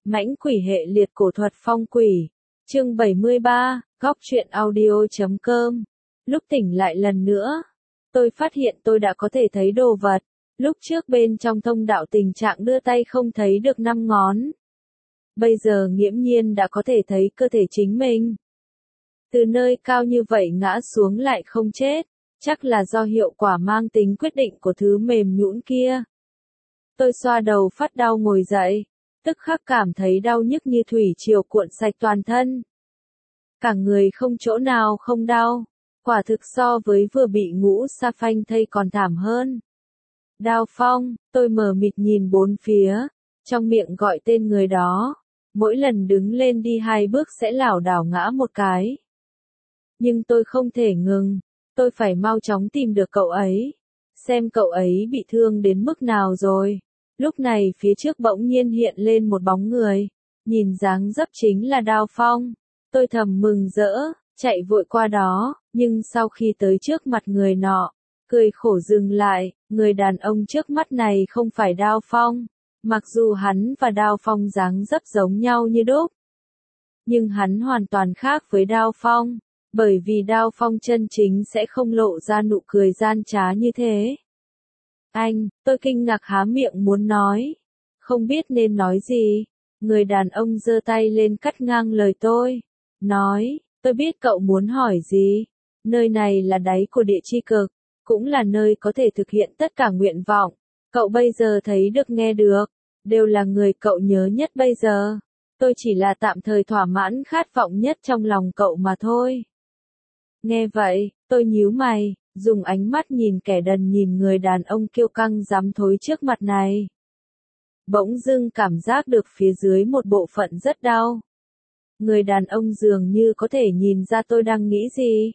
Mãnh quỷ hệ liệt cổ thuật phong quỷ. Chương 73, góc truyện audio.com. Lúc tỉnh lại lần nữa, tôi phát hiện tôi đã có thể thấy đồ vật. Lúc trước bên trong thông đạo tình trạng đưa tay không thấy được 5 ngón. Bây giờ nghiễm nhiên đã có thể thấy cơ thể chính mình. Từ nơi cao như vậy ngã xuống lại không chết, chắc là do hiệu quả mang tính quyết định của thứ mềm nhũn kia. Tôi xoa đầu phát đau ngồi dậy, tức khắc cảm thấy đau nhức như thủy triều cuộn sạch toàn thân. Cả người không chỗ nào không đau, quả thực so với vừa bị ngũ sa phanh thây còn thảm hơn. Đao Phong, tôi mờ mịt nhìn bốn phía, trong miệng gọi tên người đó, mỗi lần đứng lên đi 2 bước sẽ lảo đảo ngã một cái. Nhưng tôi không thể ngừng, tôi phải mau chóng tìm được cậu ấy, xem cậu ấy bị thương đến mức nào rồi. Lúc này phía trước bỗng nhiên hiện lên một bóng người, nhìn dáng dấp chính là Đao Phong. Tôi thầm mừng rỡ, chạy vội qua đó, nhưng sau khi tới trước mặt người nọ, cười khổ dừng lại, người đàn ông trước mắt này không phải Đao Phong. Mặc dù hắn và Đao Phong dáng dấp giống nhau như đúc, nhưng hắn hoàn toàn khác với Đao Phong, bởi vì Đao Phong chân chính sẽ không lộ ra nụ cười gian trá như thế. Anh, tôi kinh ngạc há miệng muốn nói, không biết nên nói gì. Người đàn ông giơ tay lên cắt ngang lời tôi, nói, tôi biết cậu muốn hỏi gì. Nơi này là đáy của địa chi cực, cũng là nơi có thể thực hiện tất cả nguyện vọng. Cậu bây giờ thấy được nghe được, đều là người cậu nhớ nhất bây giờ. Tôi chỉ là tạm thời thỏa mãn khát vọng nhất trong lòng cậu mà thôi. Nghe vậy, tôi nhíu mày, dùng ánh mắt nhìn kẻ đần nhìn người đàn ông kiêu căng dám thối trước mặt này. Bỗng dưng cảm giác được phía dưới một bộ phận rất đau. Người đàn ông dường như có thể nhìn ra tôi đang nghĩ gì.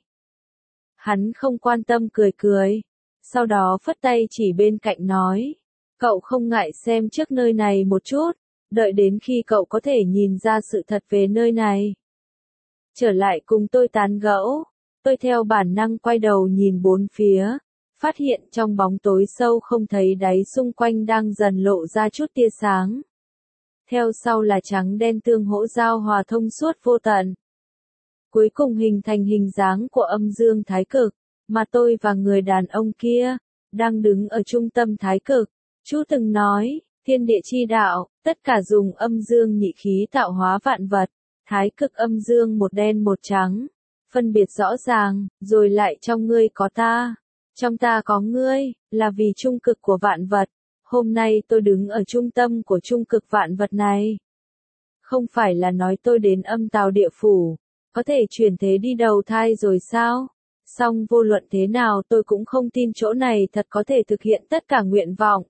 Hắn không quan tâm cười cười, sau đó phất tay chỉ bên cạnh nói, cậu không ngại xem trước nơi này một chút, đợi đến khi cậu có thể nhìn ra sự thật về nơi này. Trở lại cùng tôi tán gẫu, tôi theo bản năng quay đầu nhìn bốn phía, phát hiện trong bóng tối sâu không thấy đáy xung quanh đang dần lộ ra chút tia sáng. Theo sau là trắng đen tương hỗ giao hòa thông suốt vô tận. Cuối cùng hình thành hình dáng của âm dương thái cực, mà tôi và người đàn ông kia, đang đứng ở trung tâm thái cực. Chú từng nói, thiên địa chi đạo, tất cả dùng âm dương nhị khí tạo hóa vạn vật, thái cực âm dương một đen một trắng, phân biệt rõ ràng, rồi lại trong ngươi có ta, trong ta có ngươi, là vì trung cực của vạn vật. Hôm nay tôi đứng ở trung tâm của trung cực vạn vật này. Không phải là nói tôi đến âm tào địa phủ, có thể chuyển thế đi đầu thai rồi sao? Song vô luận thế nào tôi cũng không tin chỗ này thật có thể thực hiện tất cả nguyện vọng.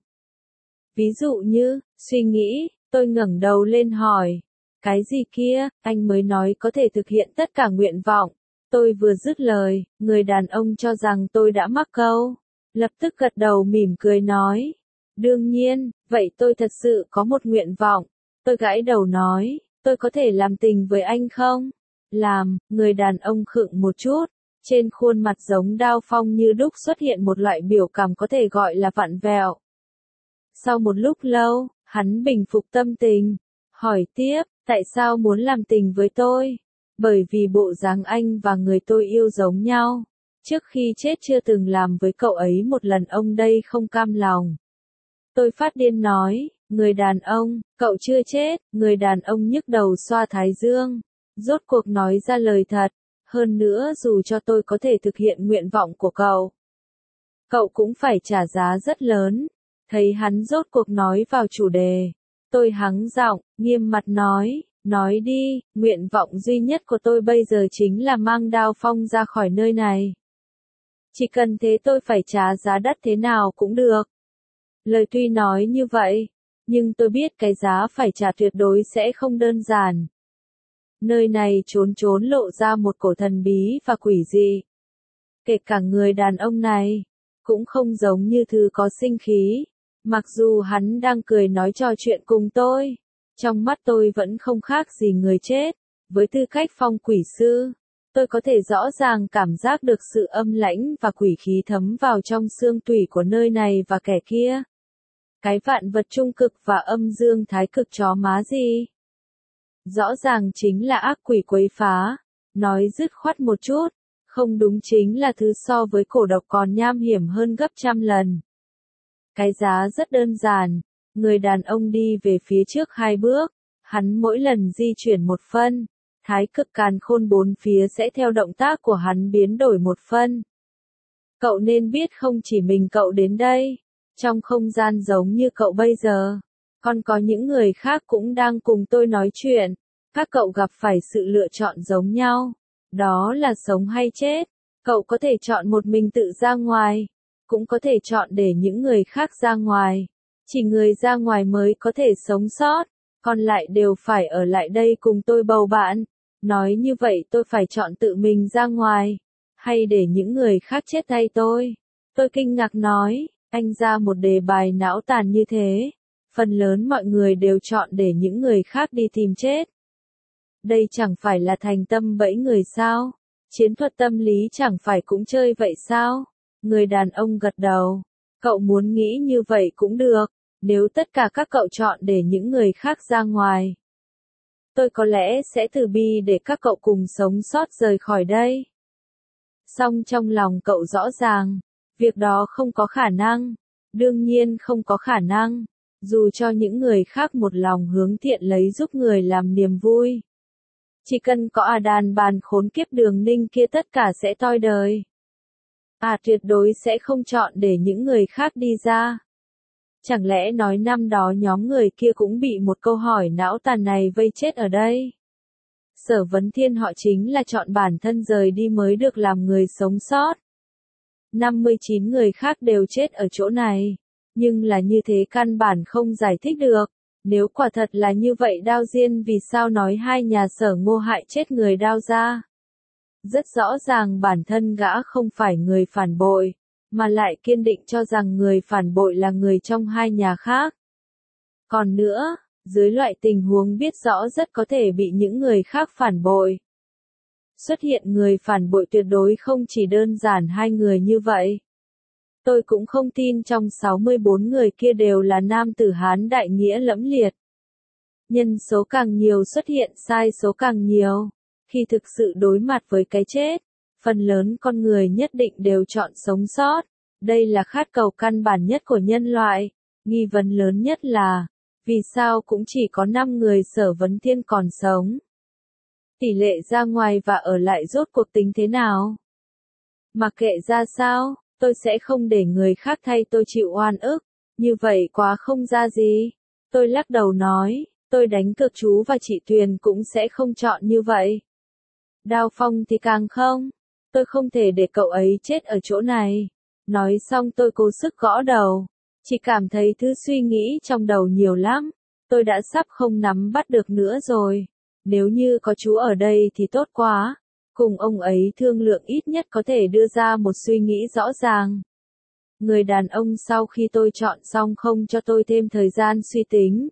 Ví dụ như, suy nghĩ, tôi ngẩng đầu lên hỏi, cái gì kia, anh mới nói có thể thực hiện tất cả nguyện vọng. Tôi vừa dứt lời, người đàn ông cho rằng tôi đã mắc câu, lập tức gật đầu mỉm cười nói, đương nhiên, vậy tôi thật sự có một nguyện vọng. Tôi gãi đầu nói, tôi có thể làm tình với anh không? Làm, người đàn ông khựng một chút, trên khuôn mặt giống Đao Phong như đúc xuất hiện một loại biểu cảm có thể gọi là vặn vẹo. Sau một lúc lâu, hắn bình phục tâm tình, hỏi tiếp, tại sao muốn làm tình với tôi? Bởi vì bộ dáng anh và người tôi yêu giống nhau. Trước khi chết chưa từng làm với cậu ấy một lần, ông đây không cam lòng. Tôi phát điên nói, người đàn ông, cậu chưa chết. Người đàn ông nhức đầu xoa thái dương, rốt cuộc nói ra lời thật. Hơn nữa dù cho tôi có thể thực hiện nguyện vọng của cậu cũng phải trả giá rất lớn. Thấy hắn rốt cuộc nói vào chủ đề, tôi hắng giọng, nghiêm mặt nói đi, nguyện vọng duy nhất của tôi bây giờ chính là mang Đao Phong ra khỏi nơi này. Chỉ cần thế tôi phải trả giá đắt thế nào cũng được. Lời tuy nói như vậy, nhưng tôi biết cái giá phải trả tuyệt đối sẽ không đơn giản. Nơi này trốn lộ ra một cổ thần bí và quỷ dị. Kể cả người đàn ông này, cũng không giống như thứ có sinh khí. Mặc dù hắn đang cười nói trò chuyện cùng tôi, trong mắt tôi vẫn không khác gì người chết. Với tư cách phong quỷ sư, tôi có thể rõ ràng cảm giác được sự âm lãnh và quỷ khí thấm vào trong xương tủy của nơi này và kẻ kia. Cái vạn vật trung cực và âm dương thái cực chó má gì? Rõ ràng chính là ác quỷ quấy phá. Nói dứt khoát một chút, không đúng chính là thứ so với cổ độc còn nham hiểm hơn gấp trăm lần. Cái giá rất đơn giản, người đàn ông đi về phía trước 2 bước, hắn mỗi lần di chuyển 1 phân, thái cực càn khôn 4 phía sẽ theo động tác của hắn biến đổi 1 phân. Cậu nên biết không chỉ mình cậu đến đây, trong không gian giống như cậu bây giờ, còn có những người khác cũng đang cùng tôi nói chuyện, các cậu gặp phải sự lựa chọn giống nhau, đó là sống hay chết, cậu có thể chọn một mình tự ra ngoài, cũng có thể chọn để những người khác ra ngoài, chỉ người ra ngoài mới có thể sống sót, còn lại đều phải ở lại đây cùng tôi bầu bạn, nói như vậy tôi phải chọn tự mình ra ngoài, hay để những người khác chết thay tôi. Tôi kinh ngạc nói, anh ra một đề bài não tàn như thế, phần lớn mọi người đều chọn để những người khác đi tìm chết. Đây chẳng phải là thành tâm bẫy người sao? Chiến thuật tâm lý chẳng phải cũng chơi vậy sao? Người đàn ông gật đầu. Cậu muốn nghĩ như vậy cũng được, nếu tất cả các cậu chọn để những người khác ra ngoài. Tôi có lẽ sẽ từ bi để các cậu cùng sống sót rời khỏi đây. Song trong lòng cậu rõ ràng, việc đó không có khả năng. Đương nhiên không có khả năng, dù cho những người khác một lòng hướng thiện lấy giúp người làm niềm vui. Chỉ cần có đàn bàn khốn kiếp Đường Ninh kia tất cả sẽ toi đời. Tuyệt đối sẽ không chọn để những người khác đi ra. Chẳng lẽ nói năm đó nhóm người kia cũng bị một câu hỏi não tàn này vây chết ở đây? Sở Vấn Thiên họ chính là chọn bản thân rời đi mới được làm người sống sót. 59 người khác đều chết ở chỗ này. Nhưng là như thế căn bản không giải thích được. Nếu quả thật là như vậy Đao Diên vì sao nói hai nhà Sở Ngô hại chết người Đao gia? Rất rõ ràng bản thân gã không phải người phản bội, mà lại kiên định cho rằng người phản bội là người trong hai nhà khác. Còn nữa, dưới loại tình huống biết rõ rất có thể bị những người khác phản bội. Xuất hiện người phản bội tuyệt đối không chỉ đơn giản hai người như vậy. Tôi cũng không tin trong 64 người kia đều là nam tử Hán đại nghĩa lẫm liệt. Nhân số càng nhiều xuất hiện sai số càng nhiều. Khi thực sự đối mặt với cái chết, phần lớn con người nhất định đều chọn sống sót. Đây là khát cầu căn bản nhất của nhân loại. Nghi vấn lớn nhất là, vì sao cũng chỉ có 5 người Sở Vấn Thiên còn sống? Tỷ lệ ra ngoài và ở lại rốt cuộc tính thế nào? Mặc kệ ra sao, tôi sẽ không để người khác thay tôi chịu oan ức. Như vậy quá không ra gì. Tôi lắc đầu nói, tôi đánh cược chú và chị Tuyền cũng sẽ không chọn như vậy. Đao Phong thì càng không. Tôi không thể để cậu ấy chết ở chỗ này. Nói xong tôi cố sức gõ đầu. Chỉ cảm thấy thứ suy nghĩ trong đầu nhiều lắm. Tôi đã sắp không nắm bắt được nữa rồi. Nếu như có chú ở đây thì tốt quá. Cùng ông ấy thương lượng ít nhất có thể đưa ra một suy nghĩ rõ ràng. Người đàn ông sau khi tôi chọn xong không cho tôi thêm thời gian suy tính.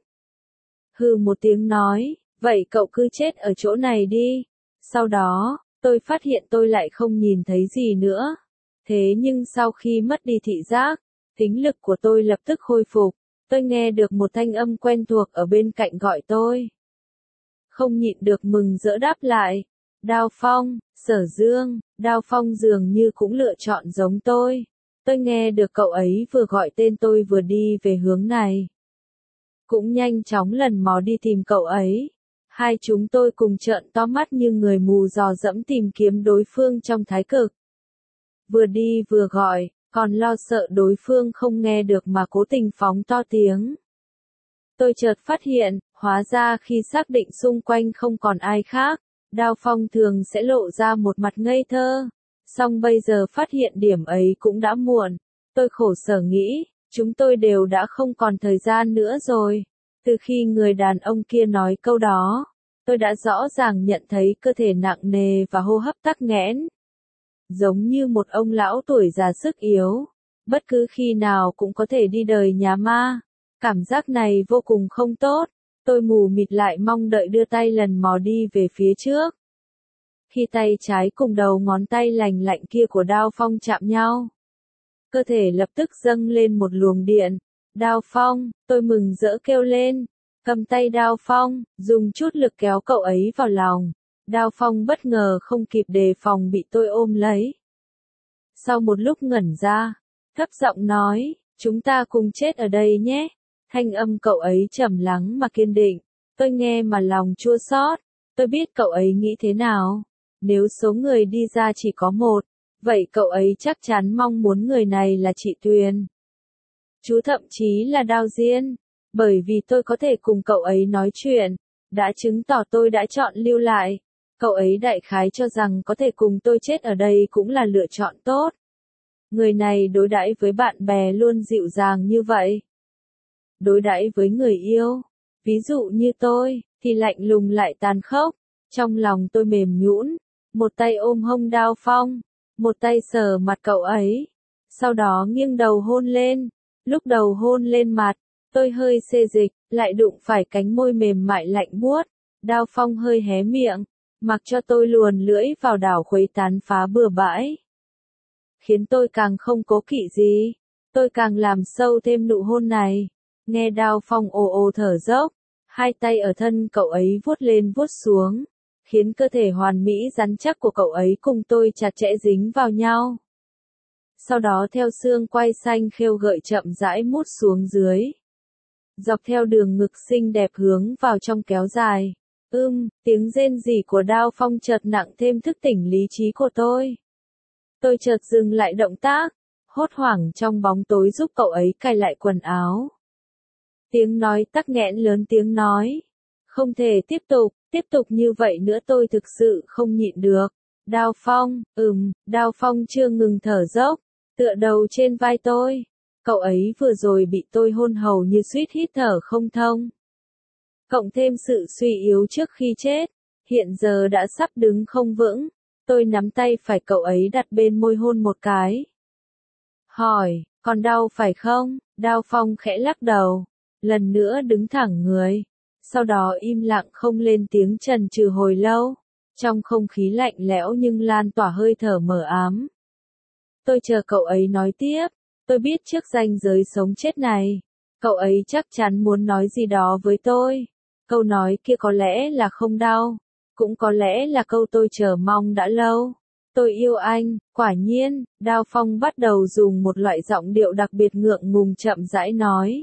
Hừ một tiếng nói, vậy cậu cứ chết ở chỗ này đi. Sau đó, tôi phát hiện tôi lại không nhìn thấy gì nữa. Thế nhưng sau khi mất đi thị giác, thính lực của tôi lập tức khôi phục. Tôi nghe được một thanh âm quen thuộc ở bên cạnh gọi tôi. Không nhịn được mừng rỡ đáp lại. Đao Phong, Sở Dương, Đao Phong dường như cũng lựa chọn giống tôi. Tôi nghe được cậu ấy vừa gọi tên tôi vừa đi về hướng này. Cũng nhanh chóng lần mò đi tìm cậu ấy. Hai chúng tôi cùng trợn to mắt như người mù dò dẫm tìm kiếm đối phương trong thái cực. Vừa đi vừa gọi, còn lo sợ đối phương không nghe được mà cố tình phóng to tiếng. Tôi chợt phát hiện, hóa ra khi xác định xung quanh không còn ai khác, Đao Phong thường sẽ lộ ra một mặt ngây thơ. Song bây giờ phát hiện điểm ấy cũng đã muộn. Tôi khổ sở nghĩ, chúng tôi đều đã không còn thời gian nữa rồi. Từ khi người đàn ông kia nói câu đó, tôi đã rõ ràng nhận thấy cơ thể nặng nề và hô hấp tắc nghẽn. Giống như một ông lão tuổi già sức yếu, bất cứ khi nào cũng có thể đi đời nhà ma. Cảm giác này vô cùng không tốt. Tôi mù mịt lại mong đợi đưa tay lần mò đi về phía trước. Khi tay trái cùng đầu ngón tay lành lạnh kia của Đao Phong chạm nhau, cơ thể lập tức dâng lên một luồng điện. Đao Phong, tôi mừng rỡ kêu lên. cầm tay Đao Phong, dùng chút lực kéo cậu ấy vào lòng. Đao Phong bất ngờ không kịp đề phòng bị tôi ôm lấy. Sau một lúc ngẩn ra, thấp giọng nói, chúng ta cùng chết ở đây nhé. Thanh âm cậu ấy trầm lắng mà kiên định. Tôi nghe mà lòng chua xót. Tôi biết cậu ấy nghĩ thế nào. Nếu số người đi ra chỉ có một, vậy cậu ấy chắc chắn mong muốn người này là chị Tuyền. Chú thậm chí là Đao Diên. Bởi vì tôi có thể cùng cậu ấy nói chuyện, đã chứng tỏ tôi đã chọn lưu lại. Cậu ấy đại khái cho rằng có thể cùng tôi chết ở đây cũng là lựa chọn tốt. Người này đối đãi với bạn bè luôn dịu dàng như vậy. Đối đãi với người yêu, ví dụ như tôi, thì lạnh lùng lại tàn khốc. Trong lòng tôi mềm nhũn, một tay ôm hông Đao Phong, một tay sờ mặt cậu ấy. Sau đó nghiêng đầu hôn lên. Lúc đầu hôn lên mặt, tôi hơi xê dịch, lại đụng phải cánh môi mềm mại lạnh buốt. Đao Phong hơi hé miệng, mặc cho tôi luồn lưỡi vào đảo khuấy tán phá bừa bãi. Khiến tôi càng không cố kỵ gì, tôi càng làm sâu thêm nụ hôn này. Nghe Đao Phong ồ ồ thở dốc, hai tay ở thân cậu ấy vuốt lên vuốt xuống, khiến cơ thể hoàn mỹ rắn chắc của cậu ấy cùng tôi chặt chẽ dính vào nhau. Sau đó theo xương quai xanh khêu gợi chậm rãi mút xuống dưới. Dọc theo đường ngực xinh đẹp hướng vào trong kéo dài. Tiếng rên rỉ của Đao Phong chợt nặng thêm thức tỉnh lý trí của tôi. Tôi chợt dừng lại động tác, hốt hoảng trong bóng tối giúp cậu ấy cài lại quần áo. Tiếng nói tắc nghẽn lớn tiếng nói. Không thể tiếp tục như vậy nữa, tôi thực sự không nhịn được. Đao Phong, Đao Phong chưa ngừng thở dốc, tựa đầu trên vai tôi. Cậu ấy vừa rồi bị tôi hôn hầu như suýt hít thở không thông. Cộng thêm sự suy yếu trước khi chết, hiện giờ đã sắp đứng không vững. Tôi nắm tay phải cậu ấy đặt bên môi hôn một cái. Hỏi, còn đau phải không? Đao Phong khẽ lắc đầu, lần nữa đứng thẳng người. Sau đó im lặng không lên tiếng chần chừ hồi lâu. Trong không khí lạnh lẽo nhưng lan tỏa hơi thở mờ ám. Tôi chờ cậu ấy nói tiếp. Tôi biết trước ranh giới sống chết này, cậu ấy chắc chắn muốn nói gì đó với tôi. Câu nói kia có lẽ là không đau, cũng có lẽ là câu tôi chờ mong đã lâu. Tôi yêu anh. Quả nhiên, Đao Phong bắt đầu dùng một loại giọng điệu đặc biệt ngượng ngùng chậm rãi nói.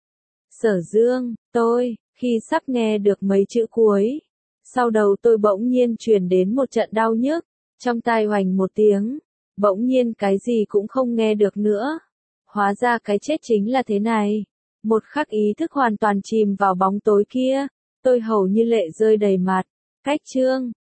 Sở Dương, khi sắp nghe được mấy chữ cuối, sau đầu tôi bỗng nhiên truyền đến một trận đau nhức, trong tai hoành một tiếng, bỗng nhiên cái gì cũng không nghe được nữa. Hóa ra cái chết chính là thế này. Một khắc ý thức hoàn toàn chìm vào bóng tối kia, tôi hầu như lệ rơi đầy mặt. Cách chương